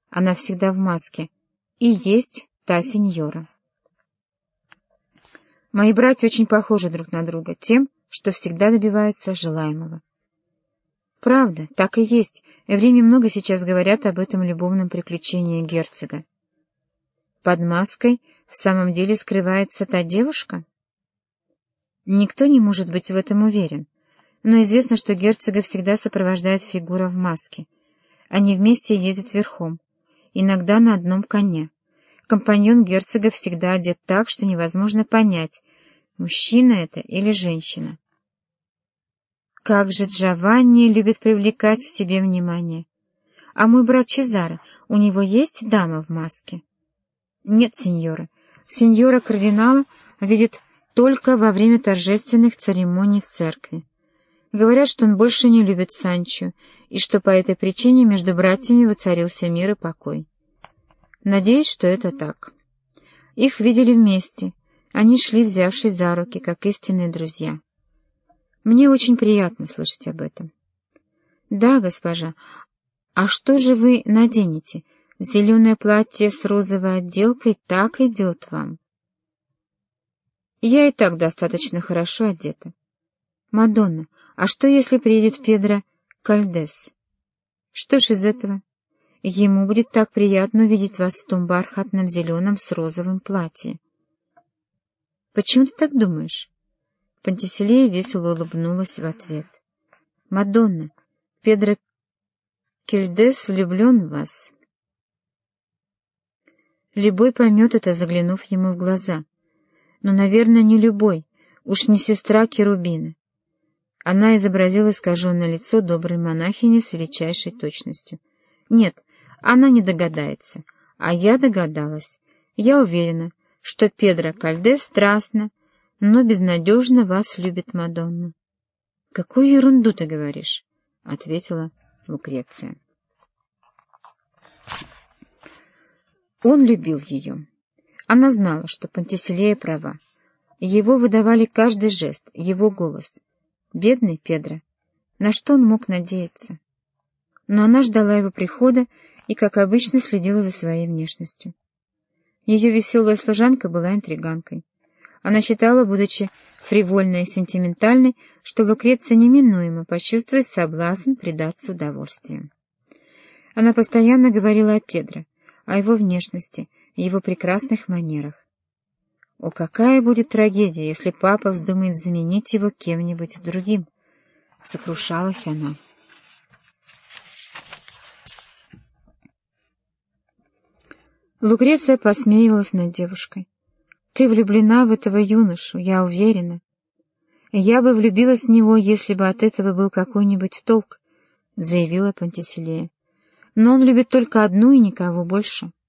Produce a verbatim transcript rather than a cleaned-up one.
Она всегда в маске. И есть та сеньора. Мои братья очень похожи друг на друга тем, что всегда добиваются желаемого. Правда, так и есть. В Риме много сейчас говорят об этом любовном приключении герцога. Под маской в самом деле скрывается та девушка? Никто не может быть в этом уверен, но известно, что герцога всегда сопровождает фигура в маске. Они вместе ездят верхом, иногда на одном коне. Компаньон герцога всегда одет так, что невозможно понять, мужчина это или женщина. Как же Джованни любит привлекать к себе внимание. А мой брат Чезаро, у него есть дама в маске? Нет, сеньора. Сеньора кардинала видит только во время торжественных церемоний в церкви. Говорят, что он больше не любит Санчо, и что по этой причине между братьями воцарился мир и покой. Надеюсь, что это так. Их видели вместе. Они шли, взявшись за руки, как истинные друзья. Мне очень приятно слышать об этом. Да, госпожа, а что же вы наденете? Зеленое платье с розовой отделкой так идет вам. Я и так достаточно хорошо одета. Мадонна, а что, если приедет Педро Кальдес? Что ж из этого? Ему будет так приятно увидеть вас в том бархатном зеленом с розовым платье. Почему ты так думаешь? Пантиселея весело улыбнулась в ответ. «Мадонна, Педро Кальдес влюблен в вас». Любой поймет это, заглянув ему в глаза. Но, наверное, не любой, уж не сестра Керубина. Она изобразила искаженное лицо доброй монахини с величайшей точностью. Нет, она не догадается, а я догадалась. Я уверена, что Педро Кальдес страстно, но безнадежно вас любит Мадонна. — Какую ерунду ты говоришь? — ответила Лукреция. Он любил ее. Она знала, что Пантиселея права. Его выдавали каждый жест, его голос. Бедный Педро. На что он мог надеяться? Но она ждала его прихода и, как обычно, следила за своей внешностью. Ее веселая служанка была интриганкой. Она считала, будучи фривольной и сентиментальной, что Лукреция неминуемо почувствует соблазн предаться удовольствию. Она постоянно говорила о Педро, о его внешности, его прекрасных манерах. О, какая будет трагедия, если папа вздумает заменить его кем-нибудь другим, сокрушалась она. Лукреция посмеивалась над девушкой. «Ты влюблена в этого юношу, я уверена. Я бы влюбилась в него, если бы от этого был какой-нибудь толк», — заявила Пантиселея. «Но он любит только одну и никого больше».